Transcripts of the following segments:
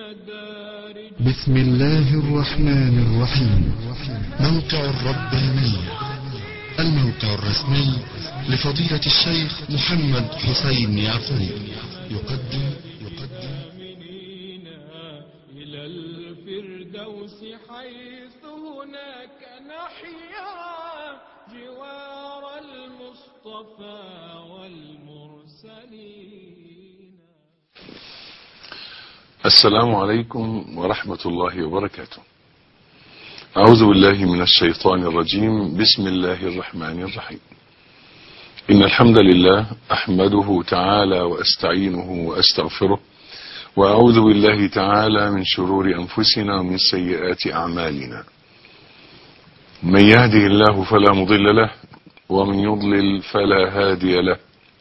بسم الله الرحمن الرحيم. موقع الربانية، الموقع الرسمي لفضيلة الشيخ محمد حسين يعقوب، يقدم إلى الفردوس حيث هناك نحيا جوار المصطفى والمرسلين. السلام عليكم ورحمة الله وبركاته. أعوذ بالله من الشيطان الرجيم. بسم الله الرحمن الرحيم. إن الحمد لله أحمده تعالى وأستعينه وأستغفره، وأعوذ بالله تعالى من شرور أنفسنا ومن سيئات أعمالنا. من يهده الله فلا مضل له، ومن يضلل فلا هادي له،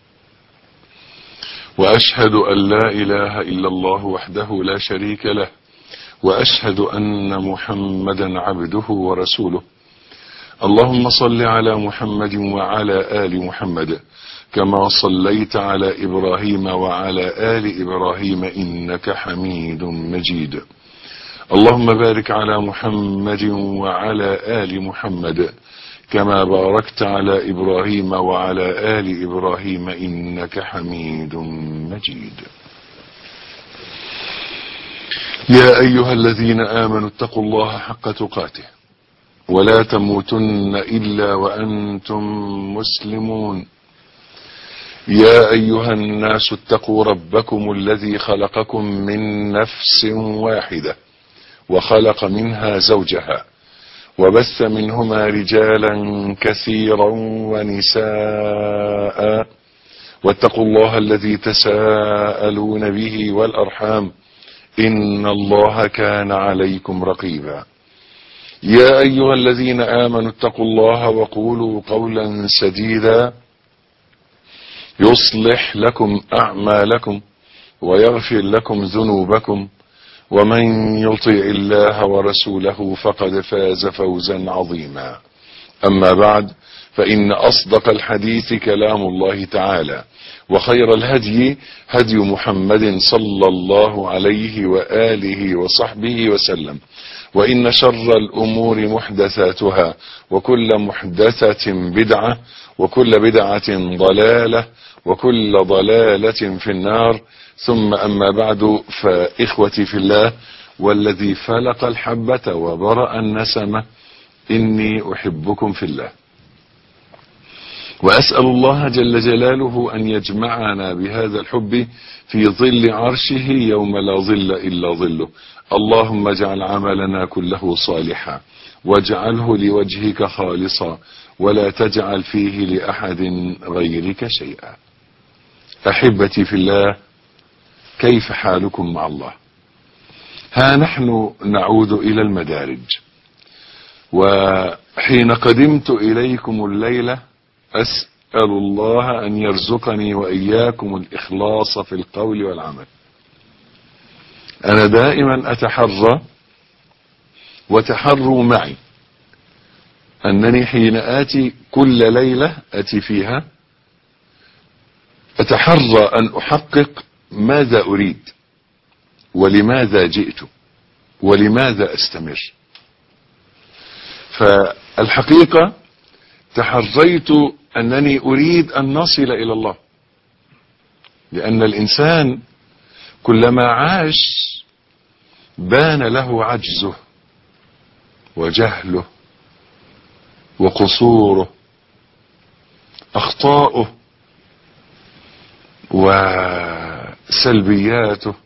وأشهد أن لا إله إلا الله وحده لا شريك له، وأشهد أن محمدا عبده ورسوله. اللهم صل على محمد وعلى آل محمد كما صليت على إبراهيم وعلى آل إبراهيم إنك حميد مجيد. اللهم بارك على محمد وعلى آل محمد كما باركت على إبراهيم وعلى آل إبراهيم إنك حميد مجيد. يا أيها الذين آمنوا اتقوا الله حق تقاته ولا تموتن إلا وأنتم مسلمون. يا أيها الناس اتقوا ربكم الذي خلقكم من نفس واحدة وخلق منها زوجها وبث منهما رجالا كثيرا ونساء، واتقوا الله الذي تساءلون به والأرحام إن الله كان عليكم رقيبا. يا أيها الذين آمنوا اتقوا الله وقولوا قولا سديدا يصلح لكم أعمالكم ويغفر لكم ذنوبكم، ومن يطع الله ورسوله فقد فاز فوزا عظيما. أما بعد، فإن أصدق الحديث كلام الله تعالى، وخير الهدي هدي محمد صلى الله عليه وآله وصحبه وسلم، وإن شر الأمور محدثاتها، وكل محدثة بدعة، وكل بدعة ضلالة، وكل ضلالة في النار. ثم أما بعد، فإخوتي في الله والذي فلق الحبة وبرأ النسمة، إني أحبكم في الله، وأسأل الله جل جلاله أن يجمعنا بهذا الحب في ظل عرشه يوم لا ظل إلا ظله. اللهم اجعل عملنا كله صالحا، واجعله لوجهك خالصا، ولا تجعل فيه لأحد غيرك شيئا. أحبتي في الله، كيف حالكم مع الله؟ ها نحن نعود إلى المدارج، وحين قدمت إليكم الليلة أسأل الله أن يرزقني وإياكم الإخلاص في القول والعمل. أنا دائما أتحرى، وتحروا معي أنني حين آتي كل ليلة أتي فيها أتحرى أن أحقق ماذا أريد، ولماذا جئت، ولماذا أستمر. فالحقيقة تحريت أنني أريد أن نصل إلى الله، لأن الإنسان كلما عاش بان له عجزه وجهله وقصوره، أخطاؤه وسلبياته.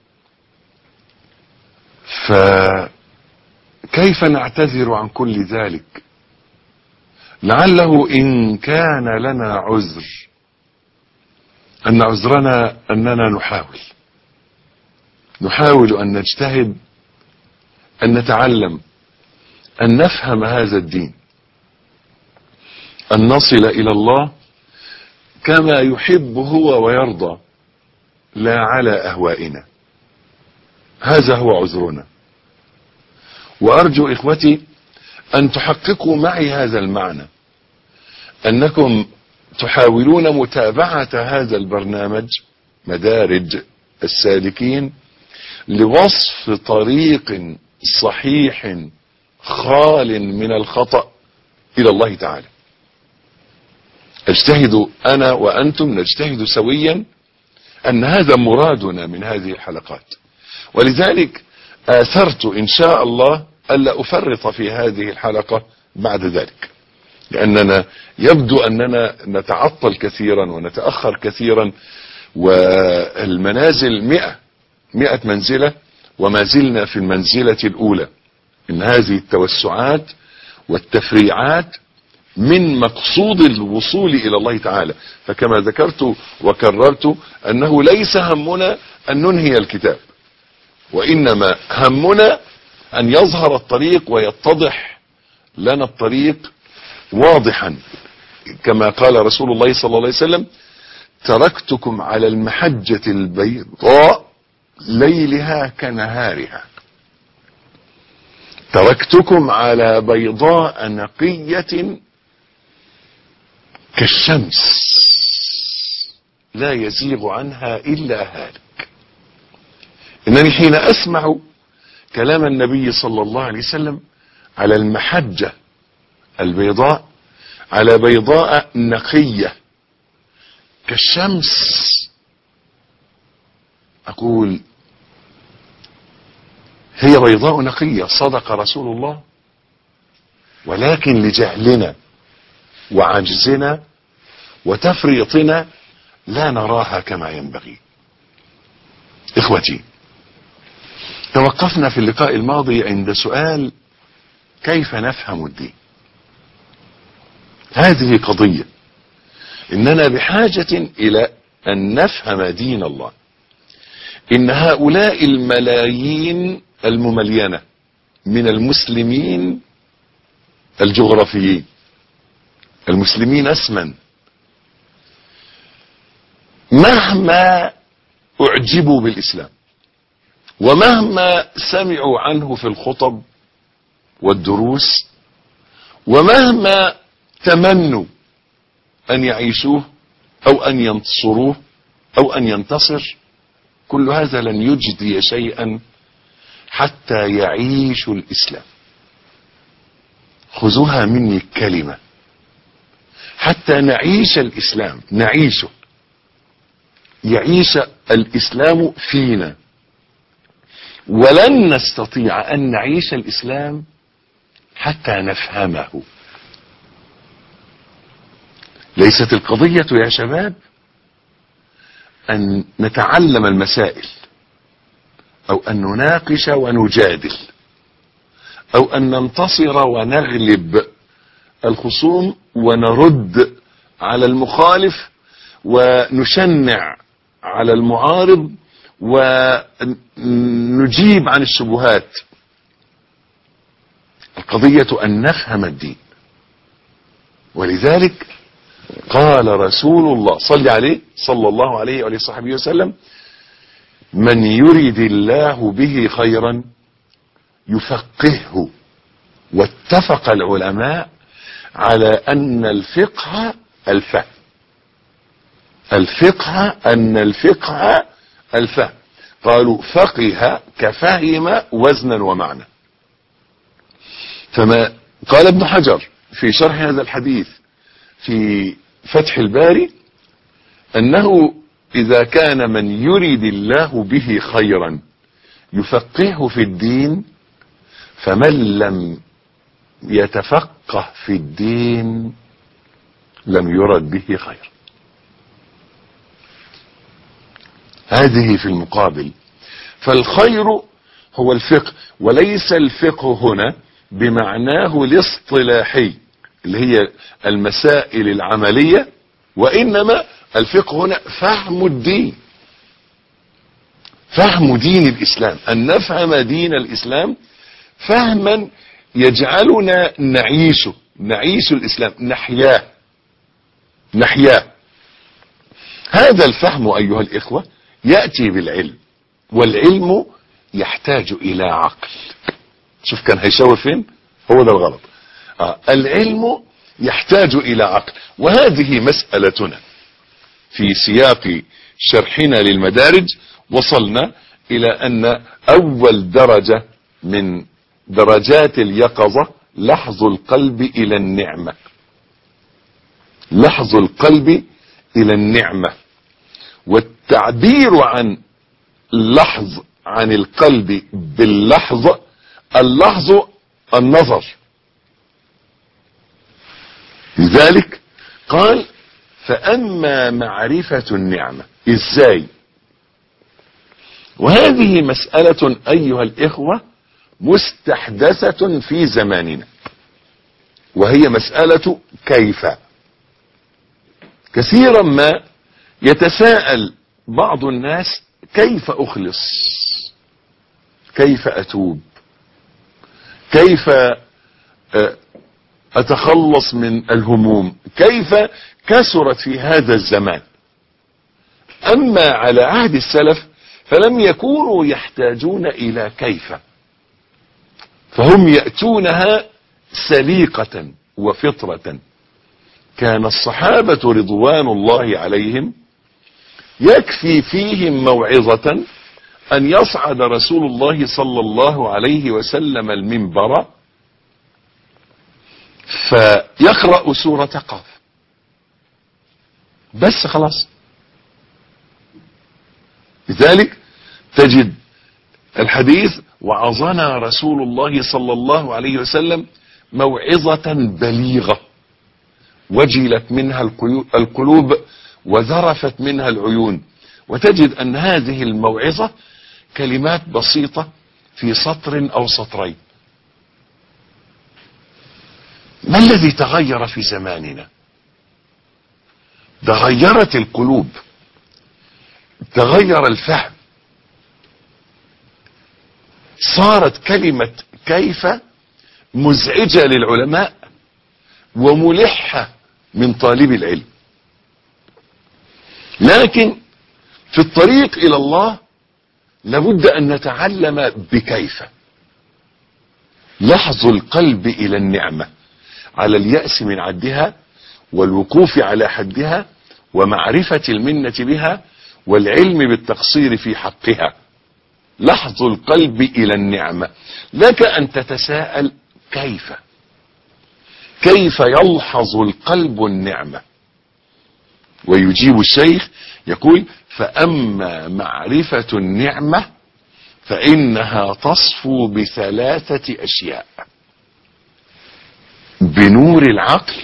فكيف نعتذر عن كل ذلك؟ لعله إن كان لنا عذر، أن عذرنا أننا نحاول أن نجتهد، أن نتعلم، أن نفهم هذا الدين، أن نصل إلى الله كما يحب هو ويرضى، لا على أهوائنا. هذا هو عذرنا. وأرجو إخوتي أن تحققوا معي هذا المعنى، أنكم تحاولون متابعة هذا البرنامج مدارج السالكين لوصف طريق صحيح خال من الخطأ إلى الله تعالى. اجتهد أنا وأنتم نجتهد سويا أن هذا مرادنا من هذه الحلقات، ولذلك آثرت إن شاء الله ألا أفرط في هذه الحلقة بعد ذلك، لأننا يبدو أننا نتعطل كثيرا ونتأخر كثيرا، والمنازل 100 منزلة وما زلنا في المنزلة الأولى. إن هذه التوسعات والتفريعات من مقصود الوصول إلى الله تعالى. فكما ذكرت وكررت أنه ليس همنا أن ننهي الكتاب، وإنما همنا أن يظهر الطريق ويتضح لنا الطريق واضحا، كما قال رسول الله صلى الله عليه وسلم: تركتكم على المحجة البيضاء ليلها كنهارها. تركتكم على بيضاء نقية كالشمس لا يزيغ عنها إلا هالك. إنني حين أسمع كلام النبي صلى الله عليه وسلم على المحجة البيضاء، على بيضاء نقية كالشمس، أقول هي بيضاء نقية، صدق رسول الله، ولكن لجهلنا وعجزنا وتفريطنا لا نراها كما ينبغي. إخوتي، توقفنا في اللقاء الماضي عند سؤال: كيف نفهم الدين؟ هذه قضية، إننا بحاجة إلى أن نفهم دين الله. إن هؤلاء الملايين المملينة من المسلمين الجغرافيين، المسلمين اسما، مهما اعجبوا بالإسلام ومهما سمعوا عنه في الخطب والدروس ومهما تمنوا أن يعيشوه أو أن ينتصروه أو أن ينتصر، كل هذا لن يجدي شيئا حتى يعيشوا الإسلام. خذوها مني كلمة، حتى نعيش الإسلام، نعيشه، يعيش الإسلام فينا. ولن نستطيع أن نعيش الإسلام حتى نفهمه. ليست القضية يا شباب أن نتعلم المسائل أو أن نناقش ونجادل أو أن ننتصر ونغلب الخصوم ونرد على المخالف ونشنع على المعارض ونجيب عن الشبهات. القضية أن نفهم الدين. ولذلك قال رسول الله صلى الله عليه وآله وصحبه وسلم: من يرد الله به خيرا يفقهه. واتفق العلماء على أن الفقه الفهم. الفقه قالوا فقه كفهم وزنا ومعنى. فما قال ابن حجر في شرح هذا الحديث في فتح الباري أنه إذا كان من يريد الله به خيرا يفقهه في الدين، فمن لم يتفقه في الدين لم يرد به خير. هذه في المقابل. فالخير هو الفقه، وليس الفقه هنا بمعناه الاصطلاحي اللي هي المسائل العملية، وإنما الفقه هنا فهم الدين، فهم دين الإسلام، أن نفهم دين الإسلام فهما يجعلنا نعيش الإسلام، نحياه. هذا الفهم أيها الإخوة يأتي بالعلم، والعلم يحتاج إلى عقل. شوف كان هيشاور فين، هو ده الغلط. العلم يحتاج إلى عقل، وهذه مسألتنا في سياق شرحنا للمدارج. وصلنا إلى أن أول درجة من درجات اليقظة لحظ القلب إلى النعمة. لحظ القلب إلى النعمة. والتعبير عن اللحظ عن القلب باللحظ، اللحظ النظر. لذلك قال فأما معرفة النعمة. إزاي؟ وهذه مسألة أيها الإخوة مستحدثة في زماننا، وهي مسألة كيف. كثيرا ما يتساءل بعض الناس كيف أخلص، كيف أتوب، كيف أتخلص من الهموم، كيف كثرت في هذا الزمان. أما على عهد السلف فلم يكونوا يحتاجون إلى كيف، فهم يأتونها سليقة وفطرة. كان الصحابة رضوان الله عليهم يكفي فيهم موعظة أن يصعد رسول الله صلى الله عليه وسلم المنبر فيقرأ سورة قاف بس، خلاص. لذلك تجد الحديث وعظنا رسول الله صلى الله عليه وسلم موعظة بليغة وجلت منها القلوب وذرفت منها العيون. وتجد أن هذه الموعظة كلمات بسيطة في سطر أو سطرين. ما الذي تغير في زماننا؟ تغيرت القلوب، تغير الفهم. صارت كلمة كيف مزعجة للعلماء وملحة من طالب العلم. لكن في الطريق إلى الله لابد أن نتعلم بكيف. لحظ القلب إلى النعمة على اليأس من عدها والوقوف على حدها ومعرفة المنة بها والعلم بالتقصير في حقها. لحظ القلب إلى النعمة. لك أن تتساءل كيف يلحظ القلب النعمة؟ ويجيب الشيخ يقول فأما معرفة النعمة فإنها تصفو بثلاثة أشياء: بنور العقل،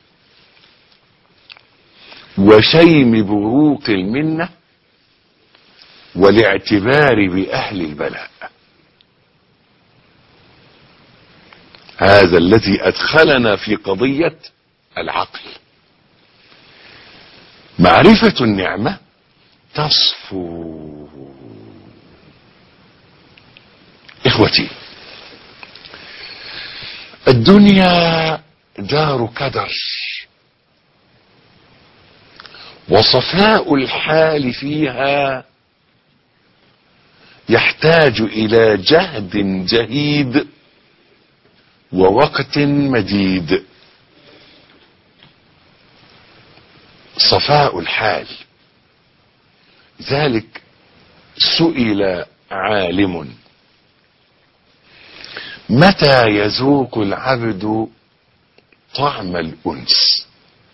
وشيم بروق المنة، والاعتبار بأهل البلاء. هذا الذي أدخلنا في قضية العقل. معرفة النعمة تصفو. إخوتي، الدنيا دار كدر، وصفاء الحال فيها يحتاج إلى جهد جهيد ووقت مديد. صفاء الحال. ذلك سئل عالم: متى يذوق العبد طعم الأنس؟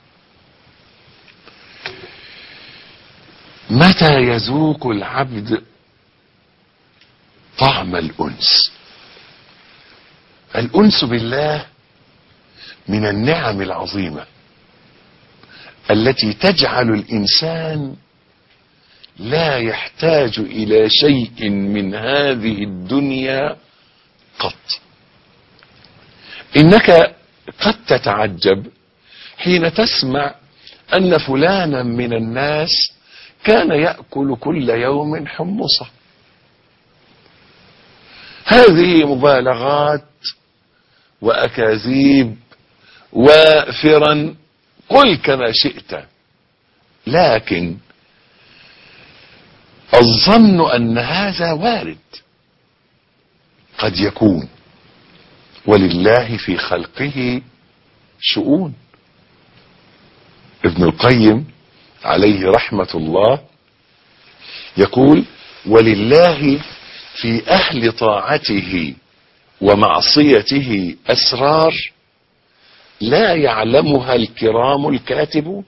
متى يذوق العبد طعم الأنس؟ الأنس بالله من النعم العظيمة التي تجعل الإنسان لا يحتاج إلى شيء من هذه الدنيا قط. إنك قد تتعجب حين تسمع أن فلانا من الناس كان يأكل كل يوم حمصة. هذه مبالغات وأكاذيب وفرا، قل كما شئت، لكن الظن أن هذا وارد، قد يكون، ولله في خلقه شؤون. ابن القيم عليه رحمة الله يقول: ولله في أهل طاعته ومعصيته أسرار لا يعلمها الكرام الكاتبون.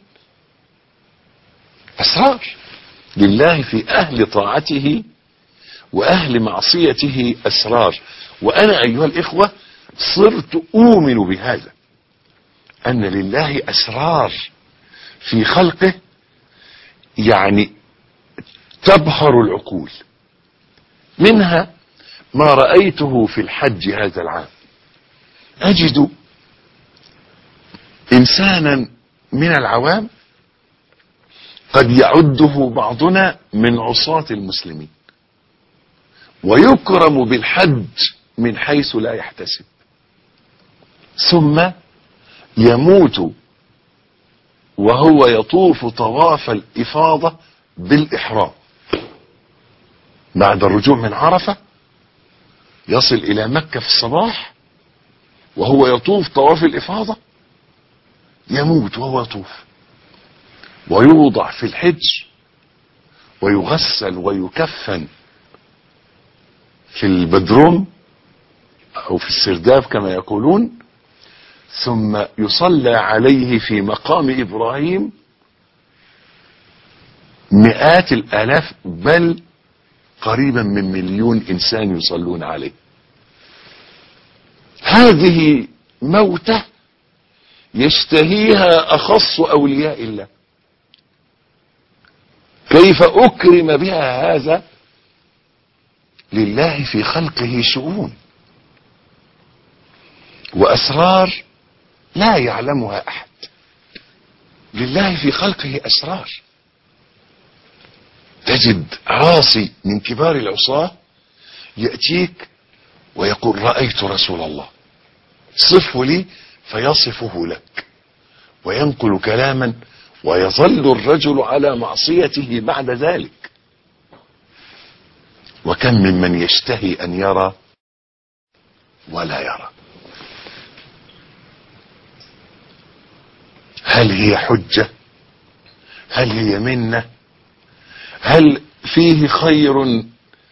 أسرار لله في أهل طاعته وأهل معصيته أسرار. وأنا أيها الإخوة صرت أؤمن بهذا، أن لله أسرار في خلقه يعني تبهر العقول. منها ما رأيته في الحج هذا العام. أجد إنسانا من العوام قد يعده بعضنا من عصاة المسلمين، ويكرم بالحج من حيث لا يحتسب، ثم يموت وهو يطوف طواف الإفاضة بالإحرام بعد الرجوع من عرفة. يصل إلى مكة في الصباح وهو يطوف طواف الإفاضة، يموت وهو يطوف، ويوضع في الحج ويغسل ويكفن في البدروم أو في السرداب كما يقولون، ثم يصلى عليه في مقام إبراهيم مئات الآلاف، بل قريبا من 1,000,000 إنسان يصلون عليه. هذه موتة يشتهيها أخص أولياء الله. كيف أكرم بها هذا؟ لله في خلقه شؤون وأسرار لا يعلمها أحد. لله في خلقه أسرار. تجد عاصي من كبار العصاة يأتيك ويقول رأيت رسول الله، صفه لي، فيصفه لك وينقل كلاما، ويظل الرجل على معصيته بعد ذلك. وكم ممن يشتهي أن يرى ولا يرى. هل هي حجة؟ هل هي منة؟ هل فيه خير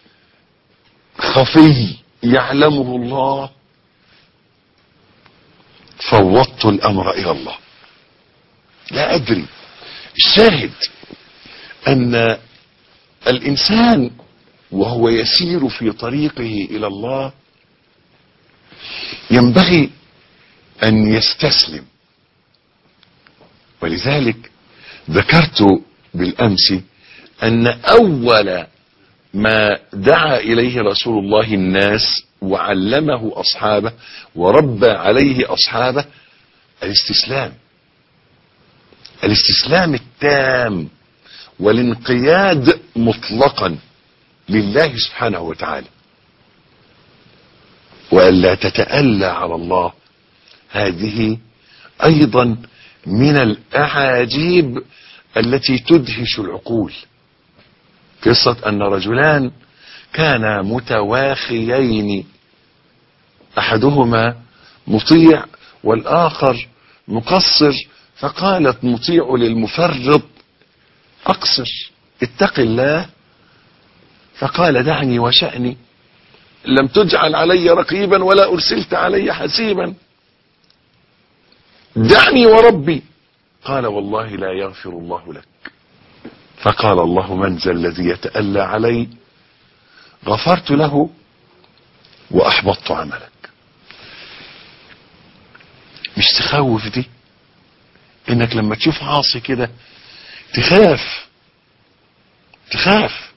خفي يعلمه الله؟ فوضت الأمر إلى الله، لا أدري. الشاهد أن الإنسان وهو يسير في طريقه إلى الله ينبغي أن يستسلم. ولذلك ذكرت بالأمس أن أول ما دعا إليه رسول الله الناس وعلمه أصحابه وربى عليه أصحابه الاستسلام. الاستسلام التام والانقياد مطلقا لله سبحانه وتعالى، وألا تتألى على الله. هذه أيضا من الأعاجيب التي تدهش العقول. قصة أن رجلان كانا متواخيين، أحدهما مطيع والآخر مقصر، فقالت مطيع للمفرط أقصر، اتق الله. فقال دعني وشأني، لم تجعل علي رقيبا ولا أرسلت علي حسيبا، دعني وربي. قال والله لا يغفر الله لك. فقال الله من ذا الذي يتألى علي؟ غفرت له وأحبطت عملك. مش تخوف دي؟ انك لما تشوف عاصي كده تخاف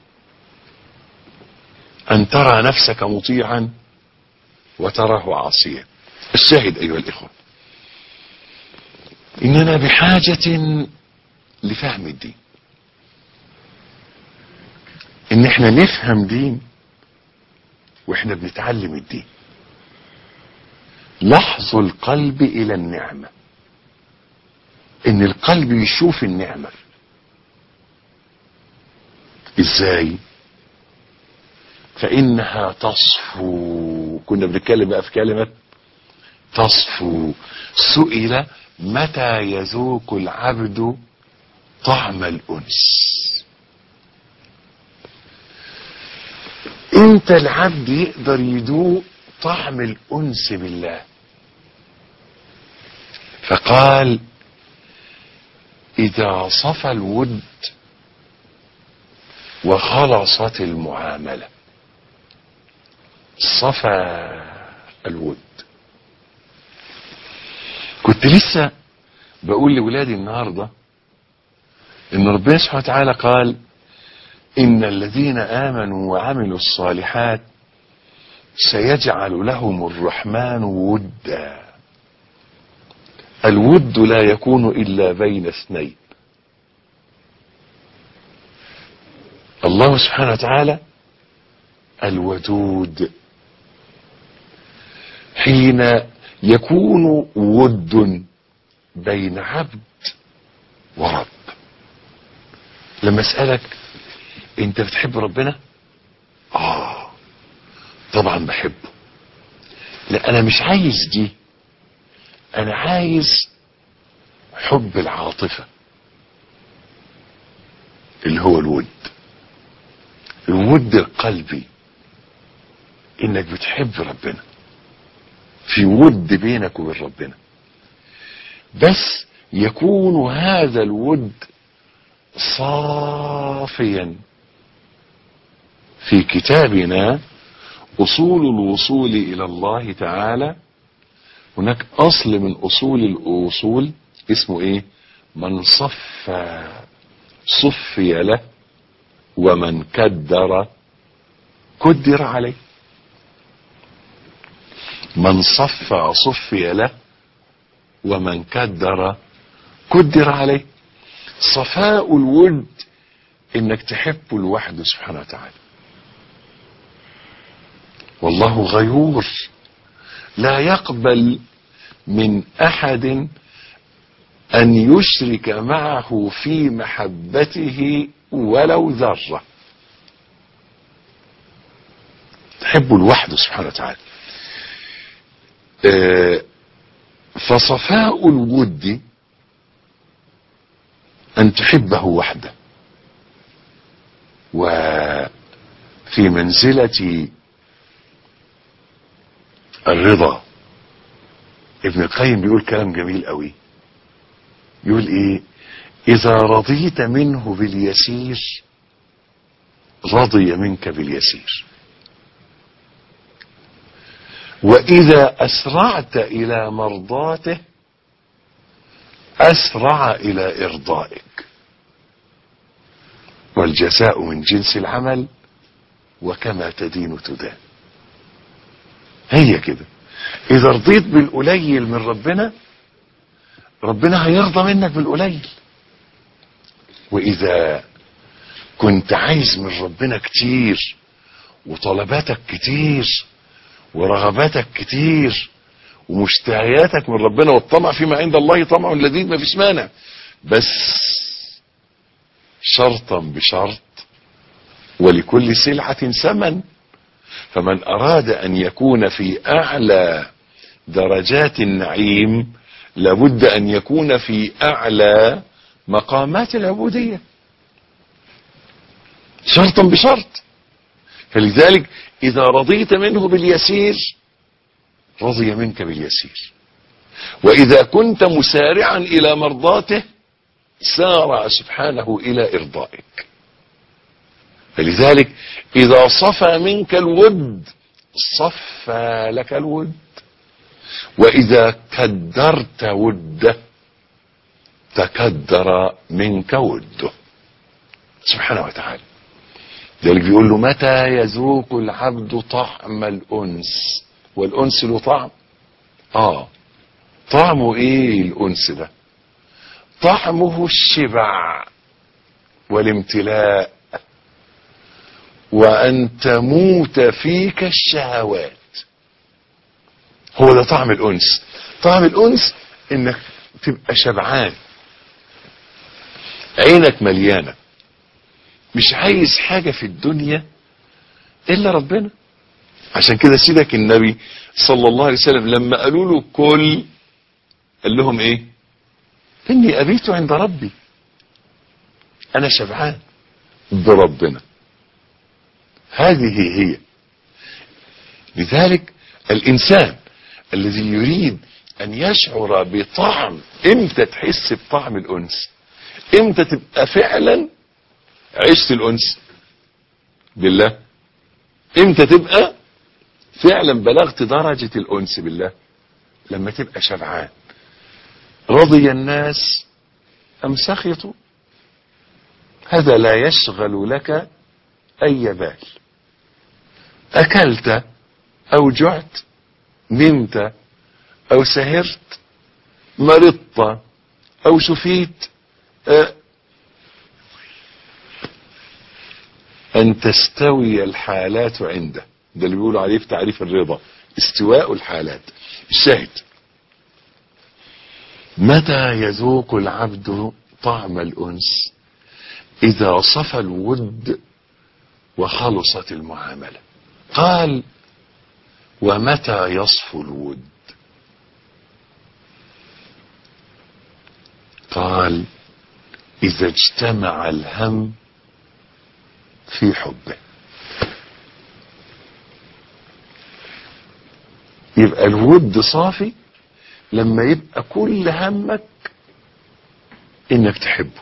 ان ترى نفسك مطيعا وتراه عاصيا. الشاهد ايها الاخوة، اننا بحاجة لفهم الدين، ان احنا نفهم دين واحنا بنتعلم الدين. لحظ القلب الى النعمة، ان القلب يشوف النعمة ازاي؟ فانها تصفو. كنا بنتكلم بقى في كلمة تصفو. سئل متى يذوق العبد طعم الأنس؟ امتى العبد يقدر يدوق طعم الأنس بالله؟ فقال إذا صفى الود وخلصت المعاملة. صفى الود. كنت لسه بقول لولادي النهاردة ان ربنا سبحانه وتعالى قال ان الذين آمنوا وعملوا الصالحات سيجعل لهم الرحمن ودا. الود لا يكون إلا بين اثنين. الله سبحانه وتعالى الودود. حين يكون ود بين عبد ورب. لما اسألك انت بتحب ربنا؟ طبعا بحبه. لا انا مش عايز دي، انا عايز حب العاطفة اللي هو الود. الود القلبي، انك بتحب ربنا، في ود بينك وبين ربنا. بس يكون هذا الود صافيا. في كتابنا أصول الوصول إلى الله تعالى هناك أصل من أصول الأصول اسمه إيه؟ من صفي له ومن كدر كدر عليه. من صفي له ومن كدر كدر عليه. صفاء الود انك تحبه لوحده سبحانه وتعالى. والله غيور لا يقبل من احد ان يشرك معه في محبته ولو ذرة. تحبه لوحده سبحانه وتعالى. فصفاء الود أن تحبه وحده. وفي منزلة الرضا ابن القيم بيقول كلام جميل قوي. يقول ايه؟ إذا رضيت منه باليسير رضي منك باليسير، وإذا أسرعت إلى مرضاته أسرع إلى إرضائك. والجزاء من جنس العمل وكما تدين تدان. هي كده. إذا رضيت بالقليل من ربنا، ربنا هيرضى منك بالقليل. وإذا كنت عايز من ربنا كتير وطلباتك كتير ورغباتك كتير ومشتهياتك من ربنا، والطمع فيما عند الله طمع لذيذ ما فيش مانع، بس شرطا بشرط ولكل سلعة ثمن. فمن أراد أن يكون في أعلى درجات النعيم لابد أن يكون في أعلى مقامات العبودية شرطا بشرط. فلذلك إذا رضيت منه باليسير رضي منك باليسير، وإذا كنت مسارعا إلى مرضاته سارع سبحانه إلى إرضائك. فلذلك إذا صفى منك الود صفى لك الود، وإذا كدرت وده تكدر منك وده سبحانه وتعالى. ذلك بيقول له متى يذوق العبد طعم الأنس؟ والأنس له طعم. طعمه ايه الأنس ده؟ طعمه الشبع والامتلاء وأن تموت فيك الشهوات. هو ده طعم الأنس. طعم الأنس انك تبقى شبعان، عينك مليانة، مش عايز حاجة في الدنيا إلا ربنا. عشان كده سيدك النبي صلى الله عليه وسلم لما قالوا له كل، قال لهم ايه؟ إني أبيت عند ربي، أنا شبعان بربنا. هذه هي. لذلك الإنسان الذي يريد أن يشعر بطعم، امتى تحس بطعم الأنس؟ امتى تبقى فعلا عشت الأنس بالله؟ امتى تبقى فعلا بلغت درجة الأنس بالله؟ لما تبقى شبعان. رضي الناس أم سخطوا، هذا لا يشغل لك أي بال. أكلت أو جعت، نمت أو سهرت، مرضت أو شفيت، أن تستوي الحالات عنده. ده اللي بيقولوا عليه في تعريف الرضا، استواء الحالات. الشاهد، متى يذوق العبد طعم الأنس؟ إذا صفى الود وخلصت المعاملة. قال: ومتى يصفو الود؟ قال: إذا اجتمع الهم في حبه. يبقى الود صافي لما يبقى كل همك انك تحبه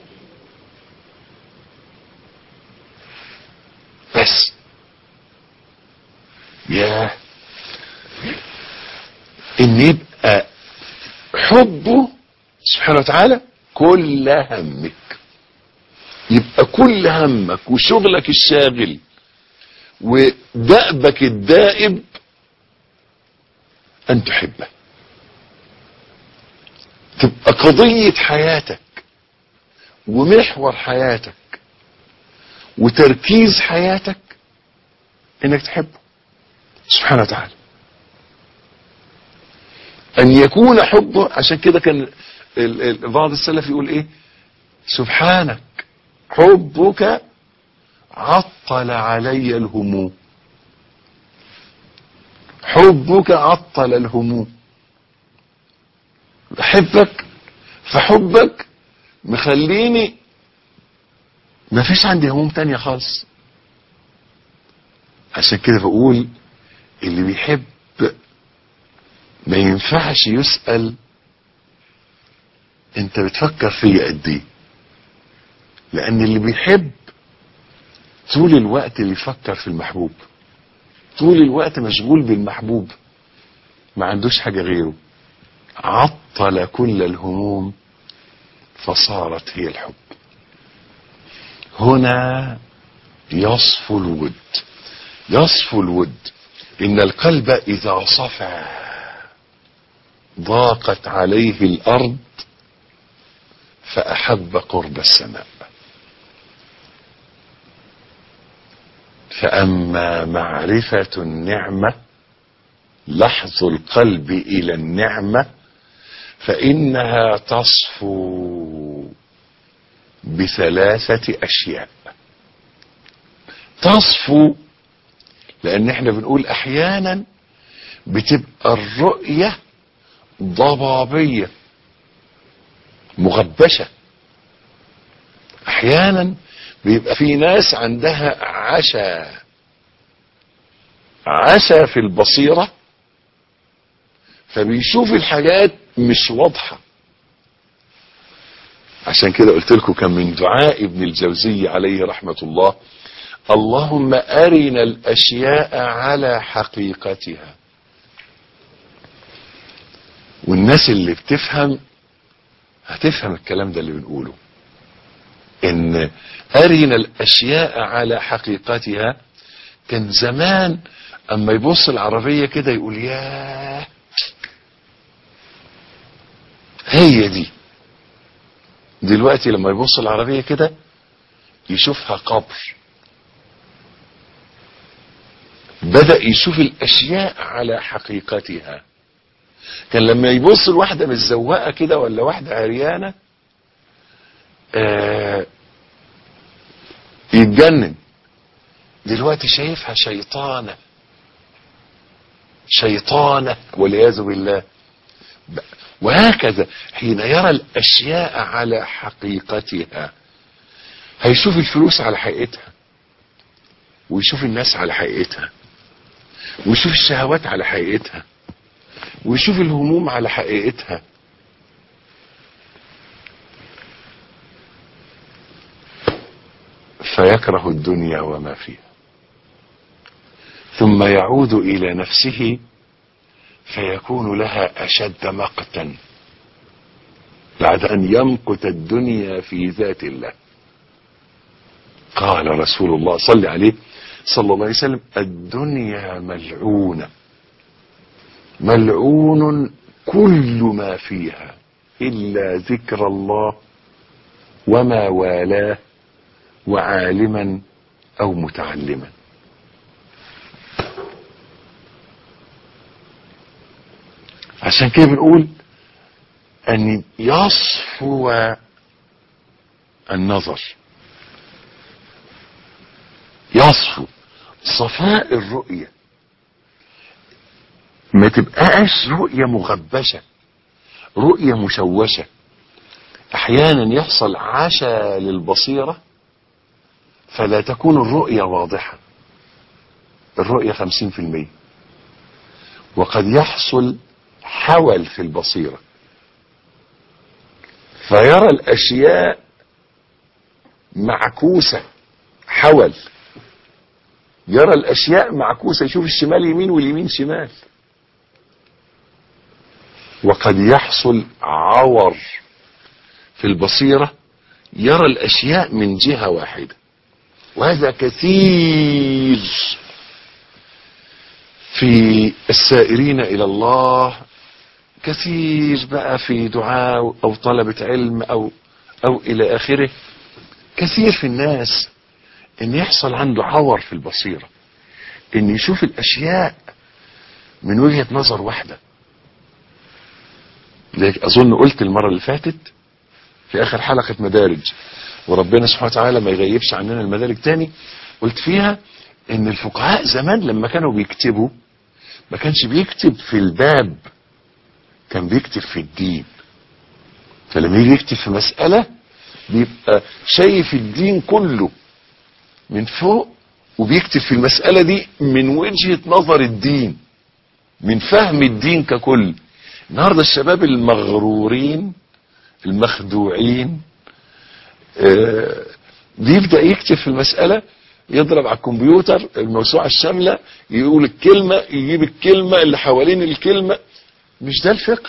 بس. ياه، ان يبقى حبه سبحانه وتعالى كل همك، يبقى كل همك وشغلك الشاغل ودأبك الدائب أن تحبه. تبقى قضية حياتك ومحور حياتك وتركيز حياتك انك تحبه سبحانه وتعالى. ان يكون حبه. عشان كده كان بعض السلف يقول ايه؟ سبحانك حبك عطل علي الهموم. حبك عطل الهموم. بحبك، فحبك مخليني ما فيش عندي هموم تانية خالص. عشان كده بقول اللي بيحب ما ينفعش يسأل انت بتفكر فيا قد ايه، لان اللي بيحب طول الوقت بيفكر في المحبوب، طول الوقت مشغول بالمحبوب، ما عندوش حاجة غيره. عطل كل الهموم فصارت هي الحب. هنا يصفو الود. يصفو الود. إن القلب إذا صفى ضاقت عليه الأرض فأحب قرب السماء. فأما معرفة النعمة، لحظ القلب إلى النعمة، فإنها تصفو بثلاثة أشياء. تصفو لأن احنا بنقول أحيانا بتبقى الرؤية ضبابية مغبشة. أحيانا بيبقى في ناس عندها عشا في البصيرة، فبيشوف الحاجات مش واضحة. عشان كده قلت لكم كان من دعاء ابن الجوزي عليه رحمة الله: اللهم أرنا الأشياء على حقيقتها. والناس اللي بتفهم هتفهم الكلام ده اللي بنقوله، ان أرنا الأشياء على حقيقتها. كان زمان اما يبص العربية كده يقول ياه هي دي. دلوقتي لما يبص العربية كده يشوفها قبر. بدأ يشوف الأشياء على حقيقتها. كان لما يبص الواحدة متزوقة كده ولا واحدة عريانة يتجنن. دلوقتي شايفها شيطانة والعياذ بالله. وهكذا حين يرى الأشياء على حقيقتها هيشوف الفلوس على حقيقتها، ويشوف الناس على حقيقتها، ويشوف الشهوات على حقيقتها، ويشوف الهموم على حقيقتها. فيكره الدنيا وما فيها، ثم يعود إلى نفسه فيكون لها أشد مقتا بعد أن يمقت الدنيا في ذات الله. قال رسول الله صلى عليه صلى الله عليه وسلم: الدنيا ملعونة، ملعون كل ما فيها إلا ذكر الله وما والاه وعالما أو متعلما. عشان كده بنقول أن يصفو النظر، يصفو صفاء الرؤية، ما تبقاش رؤية مغبشة، رؤية مشوشة. احيانا يحصل عشا للبصيرة فلا تكون الرؤية واضحة، الرؤية 50%، وقد يحصل حول في البصيرة فيرى الاشياء معكوسة، حول يرى الاشياء معكوسة، يشوف الشمال يمين واليمين شمال. وقد يحصل عور في البصيرة، يرى الاشياء من جهة واحدة، وهذا كثير في السائرين الى الله، كثير بقى في دعاء او طلبة علم او الى اخره. كثير في الناس ان يحصل عنده عور في البصيرة، ان يشوف الاشياء من وجهة نظر واحدة. لذلك اظن قلت المرة اللي فاتت في اخر حلقة مدارج، وربنا سبحانه وتعالى ما يغيبش عننا المدارج تاني، قلت فيها ان الفقهاء زمان لما كانوا بيكتبوا ما كانش بيكتب في الباب، كان بيكتب في الدين. فلما يجي يكتب في مسألة بيبقى شايف الدين كله من فوق، وبيكتب في المسألة دي من وجهة نظر الدين، من فهم الدين ككل. النهاردة الشباب المغرورين المخدوعين بيبدأ يكتب في المسألة، يضرب على الكمبيوتر الموسوعة الشاملة، يقول الكلمة، يجيب الكلمة اللي حوالين الكلمة. مش ده الفقه،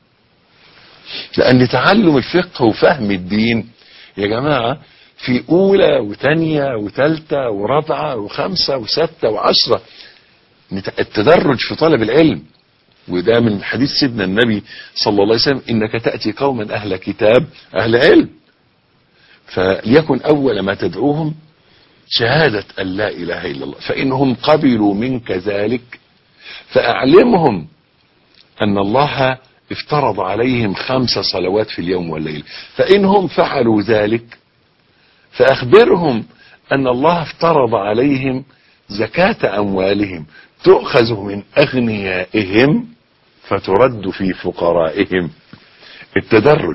لأن تعلم الفقه وفهم الدين يا جماعة في أولى وثانية وثالثة ورابعة وخمسة وستة وعشرة. التدرج في طلب العلم، وده من حديث سيدنا النبي صلى الله عليه وسلم: إنك تأتي قوما أهل كتاب أهل علم، فليكن أول ما تدعوهم شهادة أن لا إله إلا الله، فإنهم قبلوا منك ذلك فأعلمهم أن الله افترض عليهم 5 صلوات في اليوم والليل، فإنهم فعلوا ذلك فأخبرهم أن الله افترض عليهم زكاة أموالهم تؤخذ من أغنيائهم فترد في فقرائهم. التدرج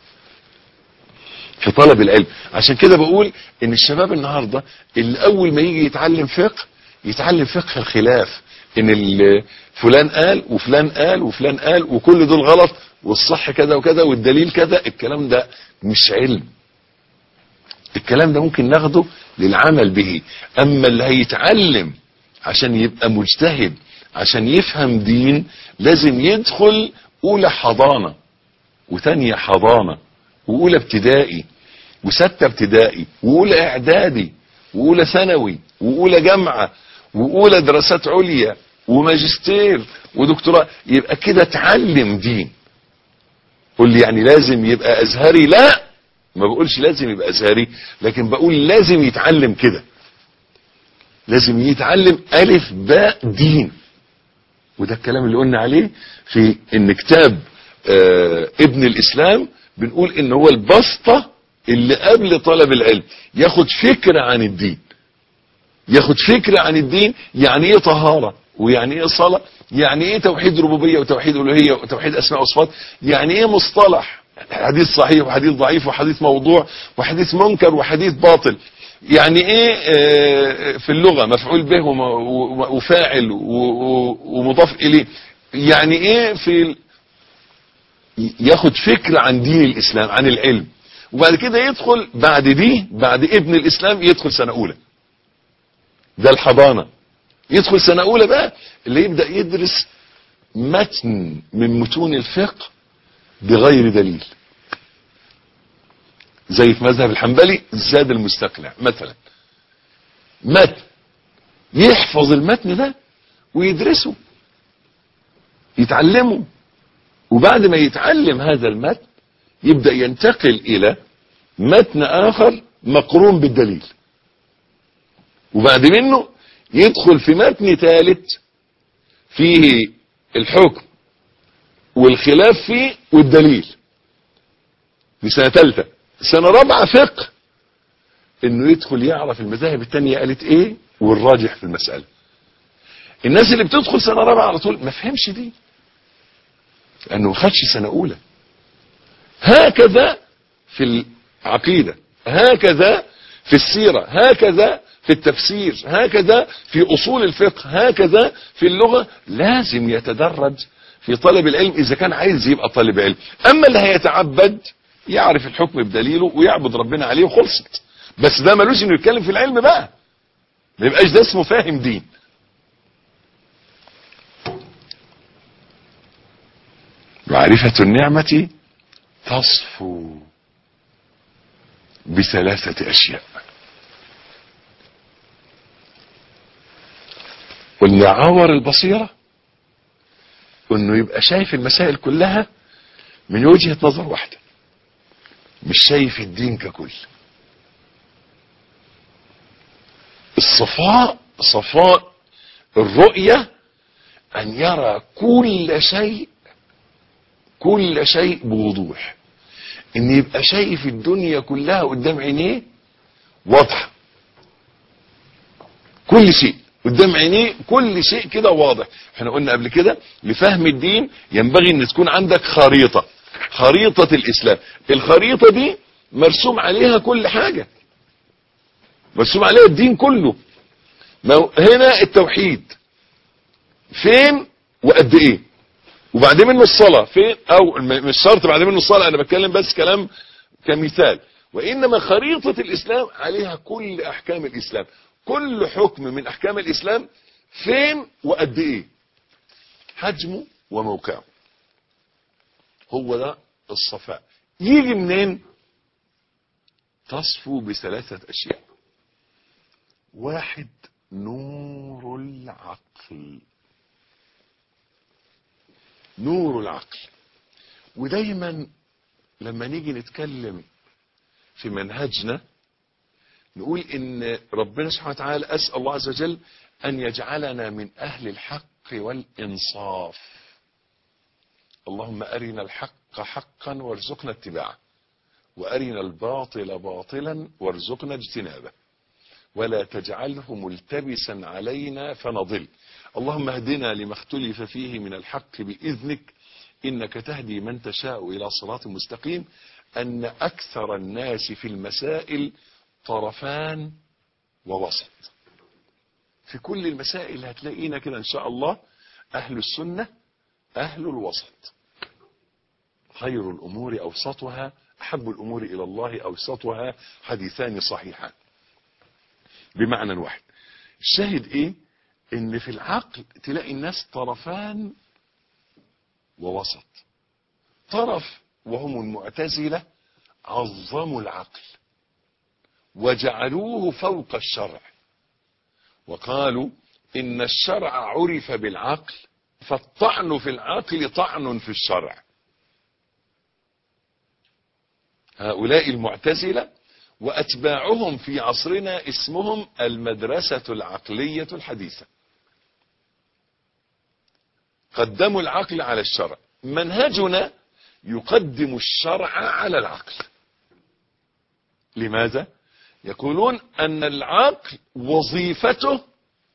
في طلب العلم. عشان كده بقول ان الشباب النهاردة اللي اول ما يجي يتعلم فقه، يتعلم فقه الخلاف، ان فلان قال وفلان قال وفلان قال وكل دول غلط والصح كذا وكذا والدليل كذا. الكلام ده مش علم، الكلام ده ممكن ناخده للعمل به. اما اللي هيتعلم عشان يبقى مجتهد، عشان يفهم دين، لازم يدخل اولى حضانة وثانية حضانة واولى ابتدائي وستة ابتدائي واولى اعدادي واولى ثانوي واولى جامعة واولى دراسات عليا وماجستير ودكتوراه. يبقى كده اتعلم دين. قول لي يعني لازم يبقى ازهري؟ لا، ما بقولش لازم يبقى ازهري، لكن بقول لازم يتعلم كده، لازم يتعلم الف باء دين. وده الكلام اللي قلنا عليه في ان كتاب ابن الاسلام، بنقول ان هو البسطة اللي قبل طلب العلم، ياخد فكرة عن الدين، ياخد فكرة عن الدين. يعني ايه طهارة، ويعني ايه صلاة، يعني ايه توحيد ربوبية وتوحيد الوهية وتوحيد اسماء وصفات، يعني ايه مصطلح حديث صحيح وحديث ضعيف وحديث موضوع وحديث منكر وحديث باطل. يعني ايه في اللغة مفعول به وفاعل ومضاف اليه؟ يعني ايه في ياخد فكرة عن دين الاسلام، عن العلم، وبعد كده يدخل بعد ابن الاسلام يدخل سنة اولى، ده الحضانة. يدخل سنة اولى بقى اللي يبدأ يدرس متن من متون الفقه بغير دليل، زي في مذهب الحنبلي زاد المستقنع مثلا، متن يحفظ المتن ده ويدرسه يتعلمه، وبعد ما يتعلم هذا المتن يبدأ ينتقل الى متن اخر مقرون بالدليل، وبعد منه يدخل في متن ثالث فيه الحكم والخلاف فيه والدليل. دي سنة ثالثة. سنة رابعة فقه، انه يدخل يعرف المذاهب التانية قالت ايه والراجح في المسألة. الناس اللي بتدخل سنة رابعة على طول ما فهمش دي، لانه ما خدش سنة اولى. هكذا في العقيدة، هكذا في السيرة، هكذا في التفسير، هكذا في اصول الفقه، هكذا في اللغة. لازم يتدرج في طلب العلم اذا كان عايز يبقى طالب علم. اما اللي هيتعبد يعرف الحكم بدليله ويعبد ربنا عليه وخلصت، بس ده ملوش انه يتكلم في العلم بقى، ما يبقاش ده اسمه فاهم دين. معرفة النعمة تصفو بثلاثة اشياء. قلنا عور البصيرة، انه يبقى شايف المسائل كلها من وجهة نظر واحدة، مش شايف الدين ككل. صفاء الرؤية ان يرى كل شيء بوضوح، ان يبقى شايف الدنيا كلها قدام عينيه واضحة، كل شيء قدام عينيه، كل شيء كده واضح. احنا قلنا قبل كده لفهم الدين ينبغي ان تكون عندك خريطة الاسلام. الخريطة دي مرسوم عليها كل حاجة، مرسوم عليها الدين كله. هنا التوحيد فين وقد ايه، وبعد منه الصلاة فين، او مش شرط بعد منه الصلاة، انا بتكلم بس كلام كمثال. وانما خريطة الاسلام عليها كل احكام الاسلام، كل حكم من احكام الاسلام فين وقد ايه، حجمه وموقعه. هو ده الصفاء. يجي منين؟ تصفو بثلاثة اشياء. واحد، نور العقل. نور العقل. ودايما لما نيجي نتكلم في منهجنا نقول ان ربنا سبحانه وتعالى، اسأل الله عز وجل ان يجعلنا من اهل الحق والانصاف. اللهم ارنا الحق حقا وارزقنا اتباعه، وارنا الباطل باطلا وارزقنا اجتنابه، ولا تجعله ملتبسا علينا فنضل. اللهم اهدنا لما اختلف فيه من الحق بإذنك، إنك تهدي من تشاء إلى صراط مستقيم. أن أكثر الناس في المسائل طرفان ووسط. في كل المسائل هتلاقينا كده إن شاء الله أهل السنة أهل الوسط. خير الأمور أوسطها، أحب الأمور إلى الله أوسطها، حديثان صحيحان بمعنى واحد. الشاهد إيه؟ إن في العقل تلاقي الناس طرفان ووسط. طرف وهم المعتزلة عظموا العقل وجعلوه فوق الشرع، وقالوا إن الشرع عرف بالعقل، فالطعن في العقل طعن في الشرع. هؤلاء المعتزلة وأتباعهم في عصرنا اسمهم المدرسة العقلية الحديثة. قدموا العقل على الشرع. منهجنا يقدم الشرع على العقل. لماذا؟ يقولون أن العقل وظيفته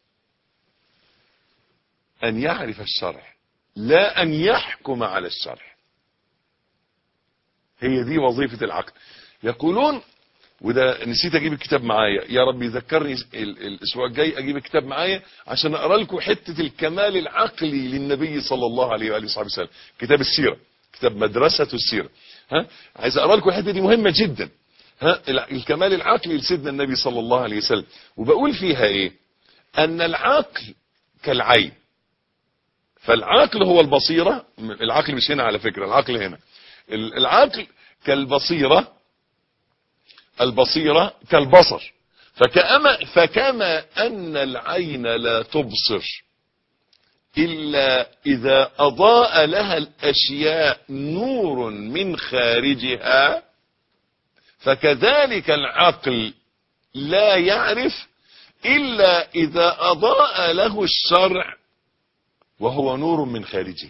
أن يعرف الشرع، لا أن يحكم على الشرع. هي دي وظيفة العقل. يقولون وده نسيت اجيب الكتاب معايا، يا رب يذكرني الاسبوع الجاي اجيب الكتاب معايا عشان اقرا لكم حته الكمال العقلي للنبي صلى الله عليه واله وصحبه وسلم. كتاب السيره، كتاب مدرسه السيره. عايز اقرا لكم الحته دي مهمه جدا. الكمال العقلي لسيدنا النبي صلى الله عليه وسلم. وبقول فيها ايه؟ ان العقل كالعين. فالعقل هو البصيره، العقل مش هنا على فكره، العقل هنا. العقل كالبصيره، البصيرة كالبصر. فكما أن العين لا تبصر إلا إذا أضاء لها الأشياء نور من خارجها، فكذلك العقل لا يعرف إلا إذا أضاء له الشرع وهو نور من خارجه.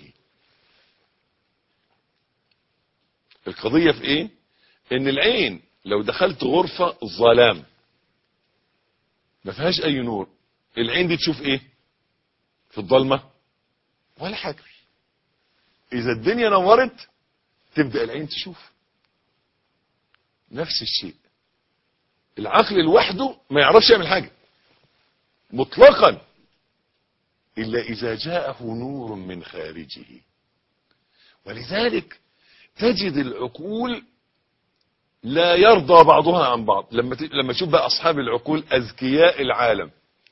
القضية في إيه؟ إن العين لو دخلت غرفة ظلام ما فيهاش اي نور، العين دي تشوف ايه في الضلمة؟ ولا حاجة. اذا الدنيا نورت تبدأ العين تشوف. نفس الشيء العقل لوحده ما يعرفش يعمل حاجة مطلقا الا اذا جاءه نور من خارجه. ولذلك تجد العقول لا يرضى بعضها عن بعض. لما تشوف بقى اصحاب العقول اذكياء العالم،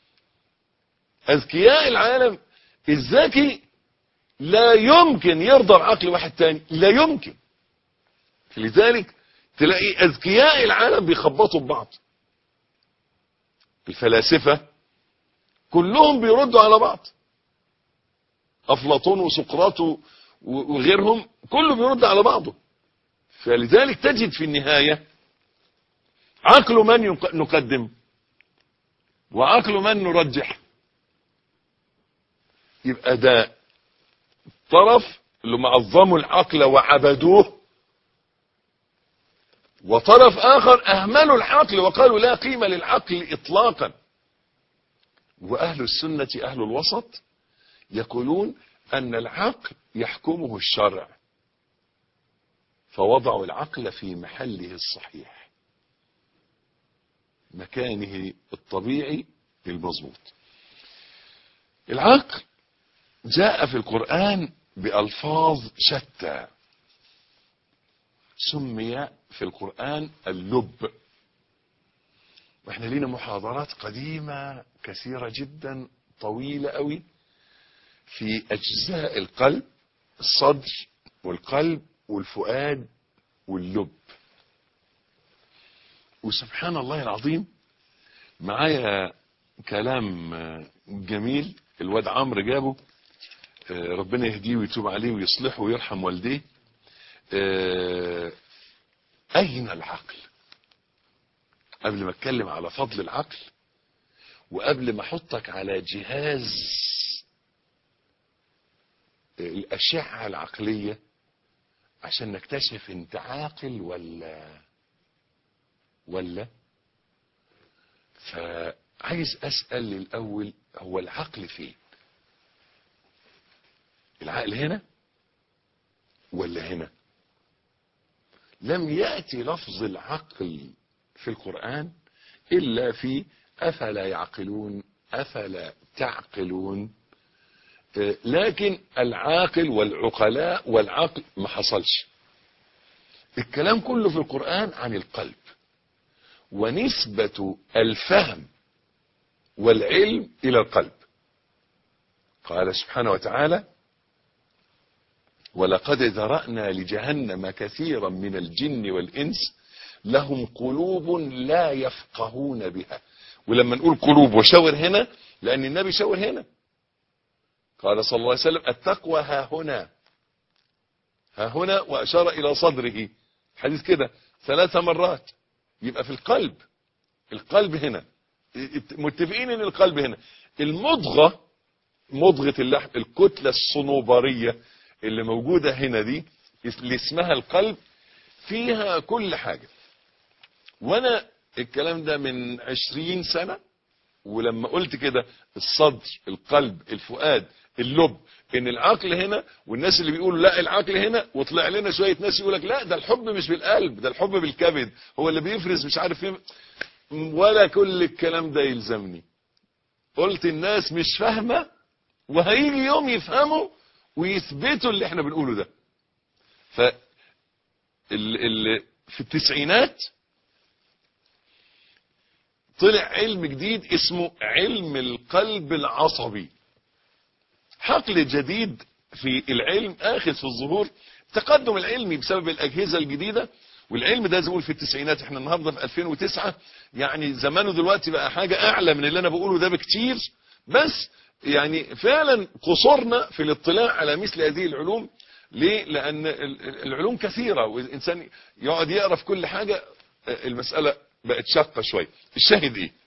اذكياء العالم الذكي لا يمكن يرضى بعقل واحد تاني، لا يمكن. لذلك تلاقي اذكياء العالم بيخبطوا ببعض. الفلاسفة كلهم بيردوا على بعض، افلاطون وسقراط وغيرهم كله بيرد على بعضه. فلذلك تجد في النهاية عقل من نقدم وعقل من نرجح. يبقى ده طرف اللي معظموا العقل وعبدوه، وطرف آخر أهملوا العقل وقالوا لا قيمة للعقل إطلاقا. وأهل السنة أهل الوسط يقولون أن العقل يحكمه الشرع، فوضعوا العقل في محله الصحيح، مكانه الطبيعي المظبوط. العقل جاء في القرآن بألفاظ شتى، سمي في القرآن اللب. واحنا لينا محاضرات قديمة كثيرة جدا طويلة قوي في أجزاء القلب، الصدر والقلب والفؤاد واللب. وسبحان الله العظيم معايا كلام جميل الواد عمرو جابه، ربنا يهديه ويتوب عليه ويصلحه ويرحم والديه. أين العقل؟ قبل ما اتكلم على فضل العقل وقبل ما احطك على جهاز الأشعة العقلية عشان نكتشف انت عاقل ولا فعايز اسأل الاول، هو العقل فين؟ العقل هنا ولا هنا؟ لم يأتي لفظ العقل في القرآن الا في افلا يعقلون افلا تعقلون. لكن العاقل والعقلاء والعقل ما حصلش. الكلام كله في القرآن عن القلب ونسبة الفهم والعلم إلى القلب. قال سبحانه وتعالى: ولقد ذرأنا لجهنم كثيرا من الجن والإنس لهم قلوب لا يفقهون بها. ولما نقول قلوب وشاور هنا لأن النبي شاور هنا، قال صلى الله عليه وسلم: التقوى ها هنا، ها هنا، وأشار إلى صدره، حديث كده 3 مرات. يبقى في القلب، القلب هنا، متفقين ان القلب هنا. المضغة، مضغة اللحم، الكتلة الصنوبرية اللي موجودة هنا دي اللي اسمها القلب، فيها كل حاجة. وانا الكلام ده من 20 سنة ولما قلت كده الصدر، القلب، الفؤاد، اللب، ان العقل هنا، والناس اللي بيقولوا لا العقل هنا، وطلع لنا شوية ناس يقولك لا ده الحب مش بالقلب، ده الحب بالكبد، هو اللي بيفرز مش عارف ايه، ولا كل الكلام ده يلزمني. قلت الناس مش فاهمة، وهيجي يوم يفهموا ويثبتوا اللي احنا بنقوله ده. في التسعينات طلع علم جديد اسمه علم القلب العصبي، حقل جديد في العلم اخذ في الظهور، التقدم العلمي بسبب الاجهزة الجديدة. والعلم ده زي في التسعينات، احنا النهاردة في 2009، يعني زمانه دلوقتي بقى حاجة اعلى من اللي انا بقوله ده بكتير. بس يعني فعلا قصرنا في الاطلاع على مثل هذه العلوم. ليه؟ لان العلوم كثيرة، والانسان يقعد يقرأ في كل حاجة، المسألة بقت شاقة شوية. الشاهد ايه؟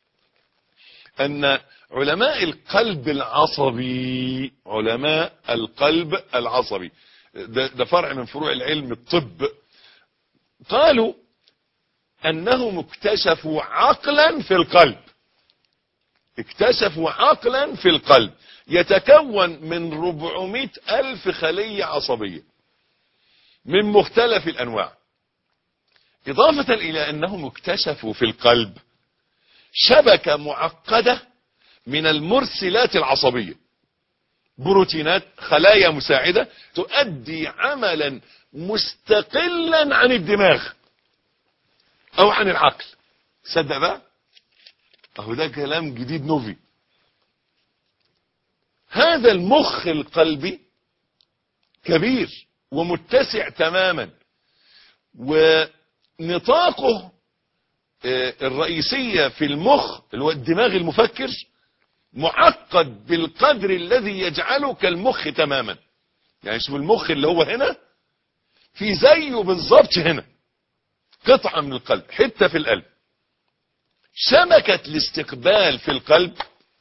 ان علماء القلب العصبي، علماء القلب العصبي ده فرع من فروع العلم الطب، قالوا انهم اكتشفوا عقلا في القلب، اكتشفوا عقلا في القلب يتكون من 400,000 خلية عصبية من مختلف الانواع، اضافة الى انهم اكتشفوا في القلب شبكة معقدة من المرسلات العصبية، بروتينات، خلايا مساعدة تؤدي عملا مستقلا عن الدماغ او عن العقل. صدق بقى؟ اهو ده كلام جديد نوفي. هذا المخ القلبي كبير ومتسع تماما، ونطاقه الرئيسية في المخ اللي هو الدماغ المفكر معقد بالقدر الذي يجعله كالمخ تماما. يعني شوف المخ اللي هو هنا في زيه بالظبط هنا قطعة من القلب، حتة في القلب. شبكة الاستقبال في القلب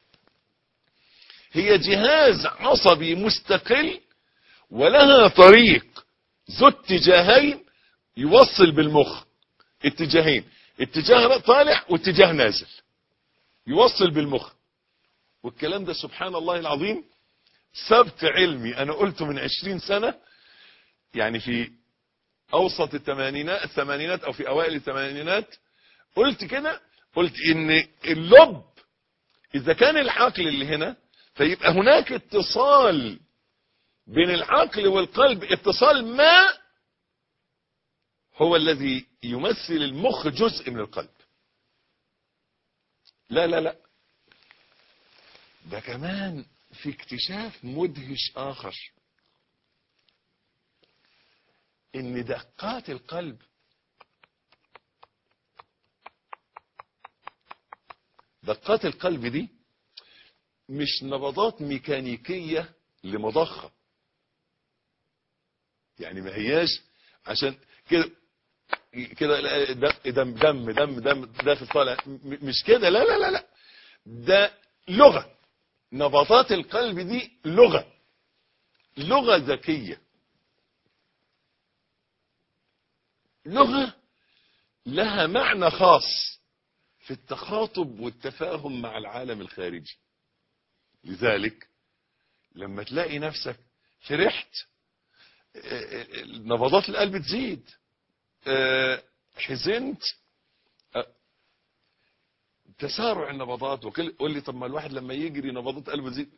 هي جهاز عصبي مستقل ولها طريق ذو اتجاهين يوصل بالمخ، اتجاهين، اتجاه طالع واتجاه نازل يوصل بالمخ. والكلام ده سبحان الله العظيم ثبت علمي انا قلته من 20 سنة، يعني في اوسط الثمانينات او في اوائل الثمانينات قلت كده، قلت ان اللب اذا كان العقل اللي هنا فيبقى هناك اتصال بين العقل والقلب، اتصال ما هو الذي يمثل المخ جزء من القلب. لا لا لا، ده كمان في اكتشاف مدهش اخر، ان دقات القلب دي مش نبضات ميكانيكية لمضخة، يعني ما هياش عشان كده دم داخل طالع، مش كده، لا لا لا لا، ده لغة. نبضات القلب دي لغة ذكية، لغة لها معنى خاص في التخاطب والتفاهم مع العالم الخارجي. لذلك لما تلاقي نفسك فرحت نبضات القلب تزيد، حزنت تسارع النبضات. قول لي طب ما الواحد لما يجري نبضات قلبه تزيد؟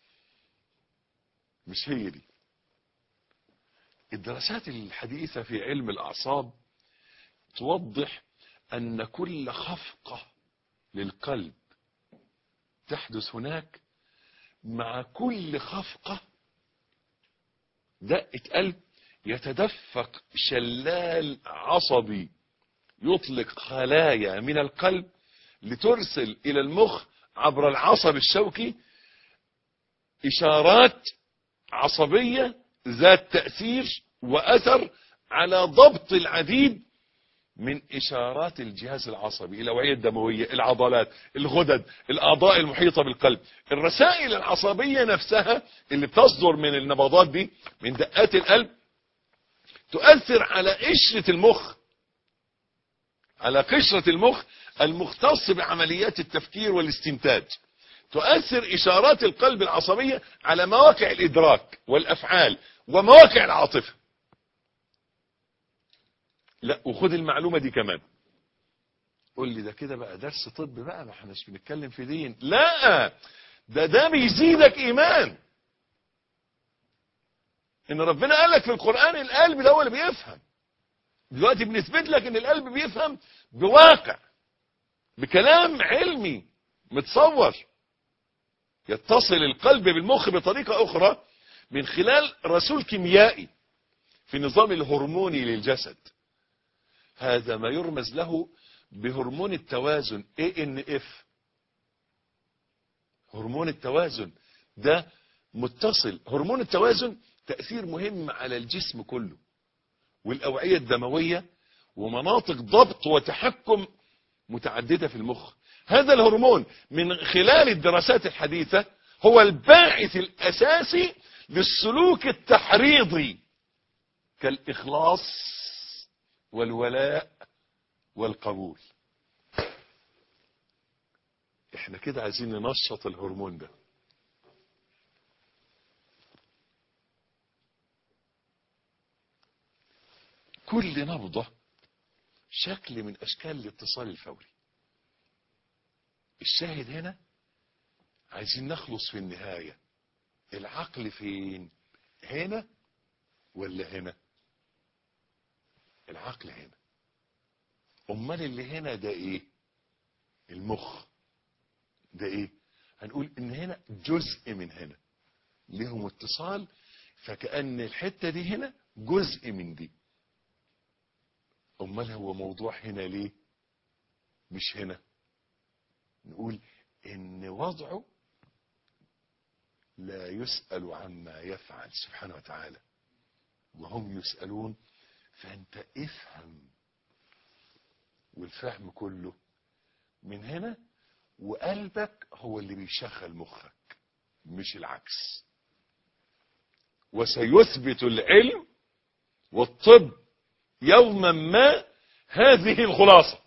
مش هي دي. الدراسات الحديثة في علم الأعصاب توضح أن كل خفقة للقلب تحدث هناك، مع كل خفقة دقة قلب يتدفق شلال عصبي يطلق خلايا من القلب لترسل إلى المخ عبر العصب الشوكي إشارات عصبية ذات تأثير وأثر على ضبط العديد من إشارات الجهاز العصبي، الأوعية الدموية، العضلات، الغدد، الأعضاء المحيطة بالقلب. الرسائل العصبية نفسها اللي بتصدر من النبضات دي، من دقات القلب، تؤثر على قشرة المخ، على قشرة المخ، المختص بعمليات التفكير والاستنتاج. تؤثر إشارات القلب العصبية على مواقع الإدراك والأفعال ومواقع العاطفة. لا، وخد المعلومة دي كمان. قول لي ده كده بقى درس طب بقى، ما احناش بنتكلم في دين. لا، ده بيزيدك إيمان. إن ربنا قال لك في القرآن القلب ده هو اللي بيفهم. دلوقتي بنثبت لك إن القلب بيفهم بواقع، بكلام علمي متصور. يتصل القلب بالمخ بطريقة أخرى من خلال رسول كيميائي في النظام الهرموني للجسد. هذا ما يرمز له بهرمون التوازن ANF. هرمون التوازن ده متصل. هرمون التوازن تأثير مهم على الجسم كله والأوعية الدموية ومناطق ضبط وتحكم متعددة في المخ. هذا الهرمون من خلال الدراسات الحديثة هو الباعث الأساسي للسلوك التحريضي كالإخلاص والولاء والقبول. احنا كده عايزين ننشط الهرمون ده. كل نبضة شكل من أشكال الاتصال الفوري. الشاهد هنا عايزين نخلص في النهاية. العقل فين؟ هنا ولا هنا؟ العقل هنا. امال اللي هنا ده ايه؟ المخ. ده ايه؟ هنقول ان هنا جزء من هنا ليهم اتصال، فكأن الحتة دي هنا جزء من دي. امال هو موضوع هنا ليه مش هنا؟ نقول ان وضعه لا يسأل عما يفعل سبحانه وتعالى وهم يسألون. فانت افهم، والفهم كله من هنا، وقلبك هو اللي بيشغل مخك مش العكس. وسيثبت العلم والطب يوما ما هذه الخلاصة،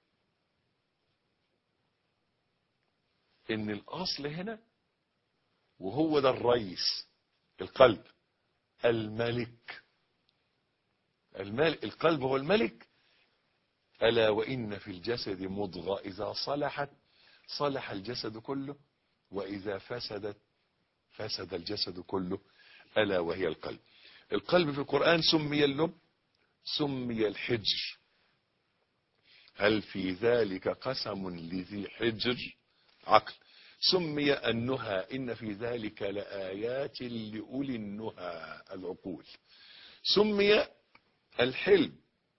ان الاصل هنا وهو ده الرئيس، القلب الملك. القلب هو الملك. ألا وإن في الجسد مضغة إذا صلحت صلح الجسد كله وإذا فسدت فسد الجسد كله، ألا وهي القلب. القلب في القرآن سمي اللب، سمي الحجر. هل في ذلك قسم لذي حجر؟ عقل. سمي النهى، إن في ذلك لآيات لأولي النهى، العقول. سمي الحلم،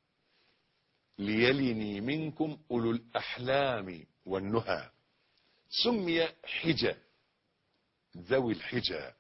ليلني منكم أولو الأحلام والنهى. سمي حجة، ذوي الحجة.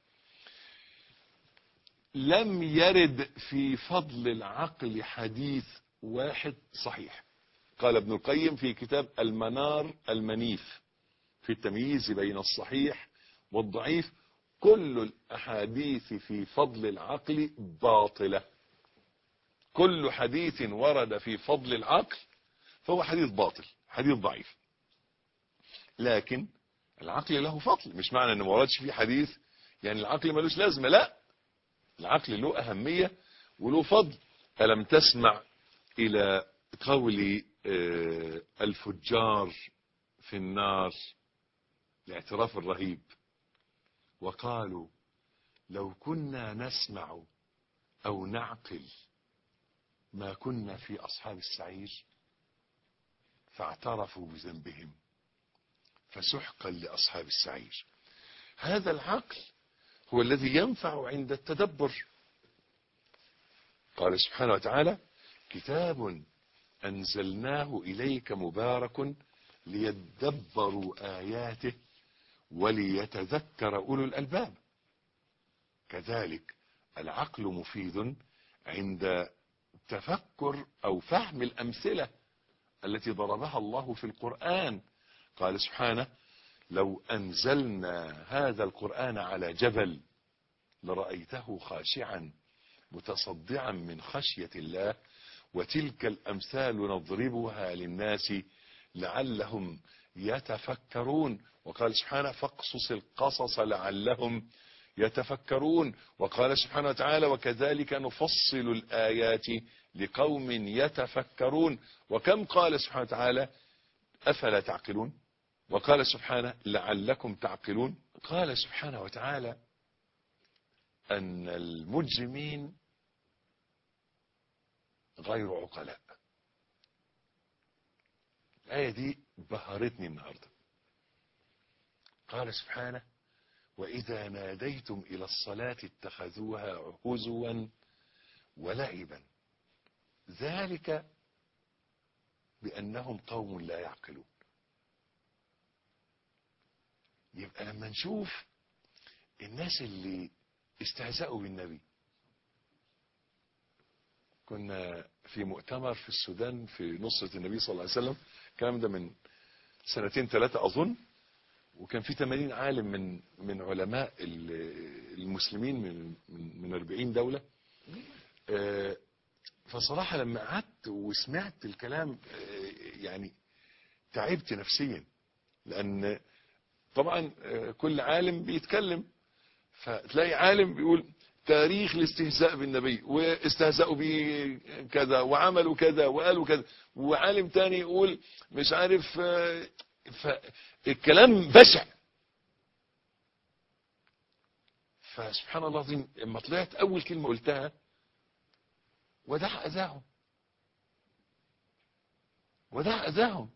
لم يرد في فضل العقل حديث واحد صحيح. قال ابن القيم في كتاب المنار المنيف في التمييز بين الصحيح والضعيف: كل الأحاديث في فضل العقل باطلة. كل حديث ورد في فضل العقل فهو حديث باطل، حديث ضعيف. لكن العقل له فضل، مش معنى انه ما وردش فيه حديث يعني العقل ملوش لازمة. لا، العقل له أهمية وله فضل. ألم تسمع إلى قول الفجار في النار، الاعتراف الرهيب، وقالوا لو كنا نسمع أو نعقل ما كنا في أصحاب السعير، فاعترفوا بذنبهم فسحقا لأصحاب السعير. هذا العقل هو الذي ينفع عند التدبر. قال سبحانه وتعالى: كتاب أنزلناه إليك مبارك ليدبروا آياته وليتذكر أولو الألباب. كذلك العقل مفيد عند تفكر أو فهم الأمثلة التي ضربها الله في القرآن. قال سبحانه: لو أنزلنا هذا القرآن على جبل لرأيته خاشعا متصدعا من خشية الله وتلك الأمثال نضربها للناس لعلهم يتفكرون. وقال سبحانه فاقصص القصص لعلهم يتفكرون. وقال سبحانه وتعالى وكذلك نفصل الآيات لقوم يتفكرون. وكم قال سبحانه وتعالى أفلا تعقلون. وقال سبحانه لعلكم تعقلون. قال سبحانه وتعالى أن المجرمين غير عقلاء. الآية دي بهرتني النهاردة. قال سبحانه وإذا ناديتم إلى الصلاة اتخذوها هزوا ولعبا ذلك بأنهم قوم لا يعقلون. يبقى لما نشوف الناس اللي استهزأوا بالنبي. كنا في مؤتمر في السودان في نصرة النبي صلى الله عليه وسلم، الكلام ده من 2-3 أظن، وكان في 80 عالم من علماء المسلمين من 40 دولة. فصراحة لما قعدت وسمعت الكلام يعني تعبت نفسيا، لأن طبعا كل عالم بيتكلم، فتلاقي عالم بيقول تاريخ الاستهزاء بالنبي واستهزأوا به كذا وعملوا كذا وقالوا كذا، وعالم تاني يقول مش عارف، فالكلام بشع. فسبحان الله العظيم لما طلعت أول كلمة قلتها ودع أذاهم، ودع أذاهم،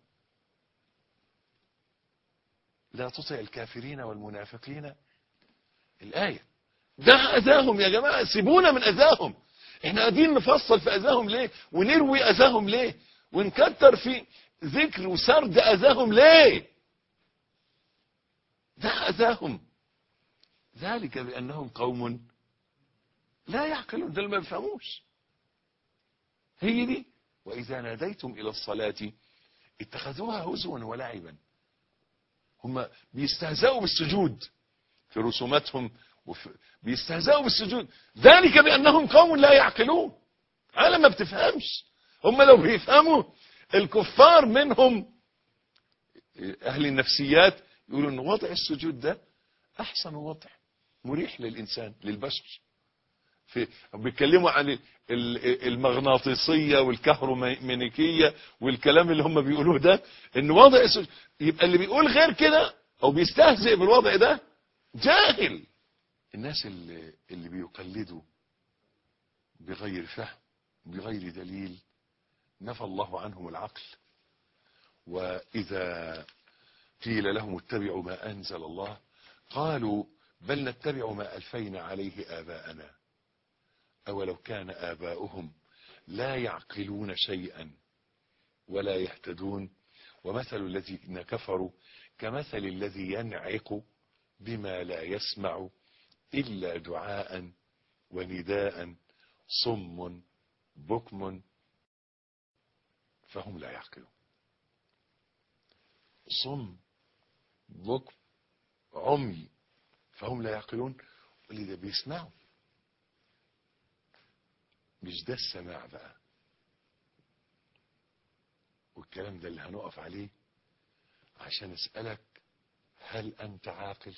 لا تطع الكافرين والمنافقين. الآية دع أذاهم يا جماعة، سيبونا من أذاهم. احنا قاعدين نفصل في أذاهم ليه ونروي أذاهم ليه ونكتر في ذكر وسرد أذاهم ليه؟ دع أذاهم ذلك بأنهم قوم لا يعقلون. ده اللي ما بيفهموش. هي دي وإذا ناديتم إلى الصلاة اتخذوها هزوا ولعبا. هم بيستهزئوا بالسجود في رسوماتهم، بيستهزئوا بالسجود ذلك بأنهم قوم لا يعقلون. عالم ما بتفهمش. هم لو بيفهموا الكفار منهم أهل النفسيات يقولوا أن وضع السجود ده أحسن وضع مريح للإنسان للبشر. بيتكلموا عن المغناطيسية والكهروميكانيكية والكلام اللي هم بيقولوه ده، ان وضع السجود. يبقى اللي بيقول غير كده او بيستهزئ بالوضع ده جاهل. الناس اللي بيقلدوا بغير فهم بغير دليل نفى الله عنهم العقل. وإذا قيل لهم اتبعوا ما أنزل الله قالوا بل نتبع ما ألفينا عليه آباءنا أولو كان آباؤهم لا يعقلون شيئا ولا يهتدون ومثل الذين كفروا كمثل الذي ينعق بما لا يسمع إلا دعاء ونداء صم بكم فهم لا يعقلون. صم بكم عمي فهم لا يعقلون. واللي ده بيسمعوا مش ده السماع بقى. والكلام ده اللي هنقف عليه عشان اسألك هل انت عاقل؟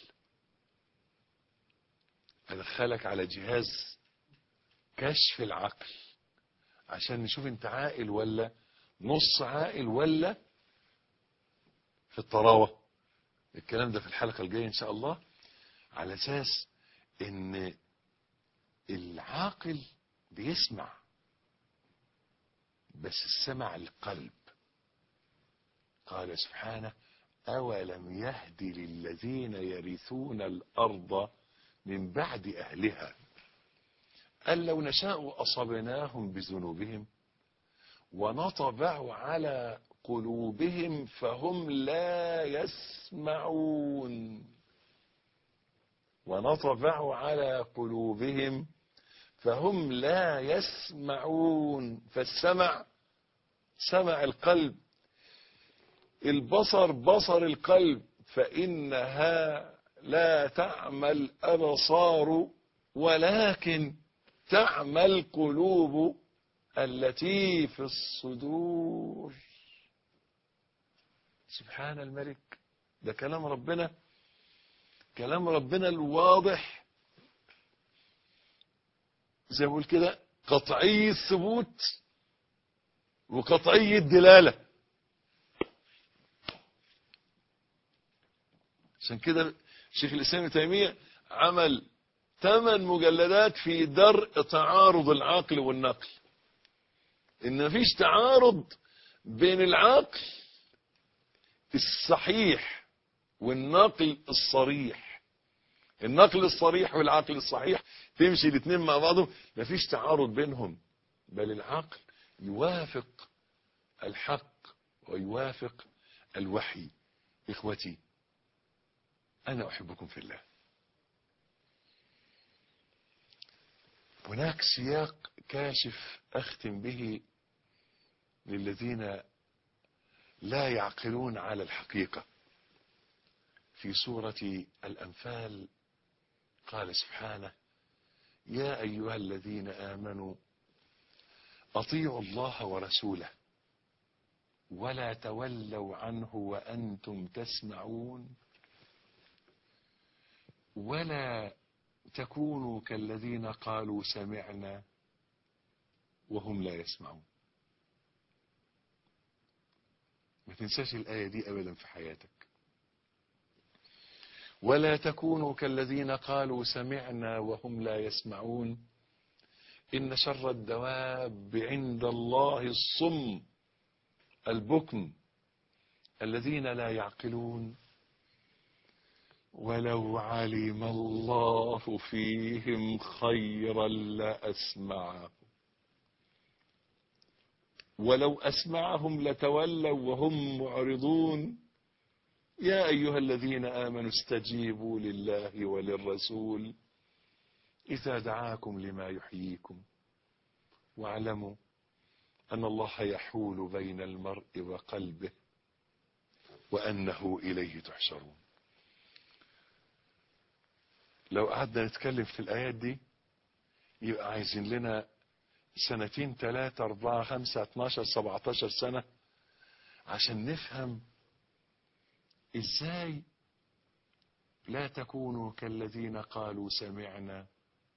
ادخلك على جهاز كشف العقل عشان نشوف انت عاقل ولا نص عاقل ولا في الطراوة. الكلام ده في الحلقة الجاية ان شاء الله، على اساس ان العاقل بيسمع بس السمع القلب. قال سبحانه أولم يهد للذين يرثون الأرض من بعد أهلها أن لو نشاء أصبناهم بذنوبهم ونطبع على قلوبهم فهم لا يسمعون. ونطبع على قلوبهم فهم لا يسمعون. فالسمع سمع القلب، البصر بصر القلب، فإنها لا تعمى الأبصار ولكن تعمى القلوب التي في الصدور. سبحان الملك. ده كلام ربنا، كلام ربنا الواضح زي ما بقول كده، قطعي الثبوت وقطعي الدلالة. عشان كده شيخ الإسلام ابن تيمية عمل 8 مجلدات في درء تعارض العقل والنقل. إن مفيش تعارض بين العقل الصحيح والنقل الصريح. النقل الصريح والعقل الصحيح تمشي الاثنين مع بعضهم، مفيش تعارض بينهم، بل العقل يوافق الحق ويوافق الوحي. إخوتي، أنا أحبكم في الله. هناك سياق كاشف أختم به للذين لا يعقلون على الحقيقة. في سورة الأنفال قال سبحانه: يا أيها الذين آمنوا أطيعوا الله ورسوله ولا تولوا عنه وأنتم تسمعون ولا تكونوا كالذين قالوا سمعنا وهم لا يسمعون. ما تنساش الآية دي أبدا في حياتك. ولا تكونوا كالذين قالوا سمعنا وهم لا يسمعون إن شر الدواب عند الله الصم البكم الذين لا يعقلون ولو علم الله فيهم خيرا لأسمعهم ولو أسمعهم لتولوا وهم معرضون يا أيها الذين آمنوا استجيبوا لله وللرسول إذا دعاكم لما يحييكم واعلموا أن الله يحول بين المرء وقلبه وأنه إليه تحشرون. لو قعدنا نتكلم في الآيات دي يبقى عايزين لنا 2 3 4 5 12 17 سنة عشان نفهم ازاي لا تكونوا كالذين قالوا سمعنا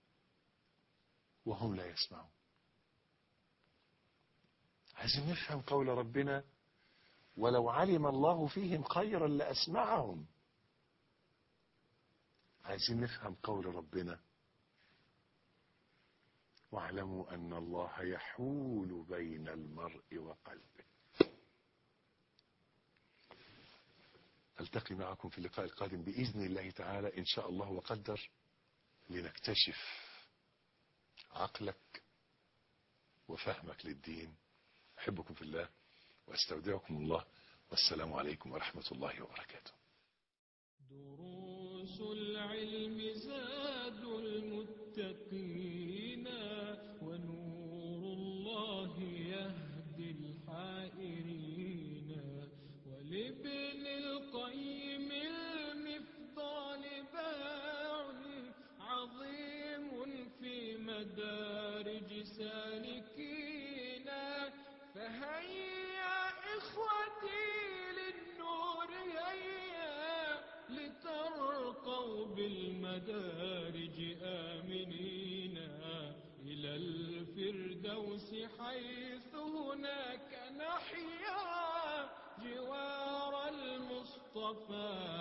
وهم لا يسمعون. عايزين نفهم قول ربنا: ولو علم الله فيهم خيرا لأسمعهم. عايزين نفهم قول ربنا: واعلموا أن الله يحول بين المرء وقلبه. ألتقي معكم في اللقاء القادم بإذن الله تعالى إن شاء الله وقدر، لنكتشف عقلك وفهمك للدين. أحبكم في الله وأستودعكم الله، والسلام عليكم ورحمة الله وبركاته. دروس العلم زاد المتقين ونور الله يهدي الحائرين ولابن القيم المفضال باع عظيم في مدارج سالكين فهيا إخوتي للنور هيا لترقوا بالمدارج آمنين إلى الفردوس حيث هناك نحيا جوار المصطفى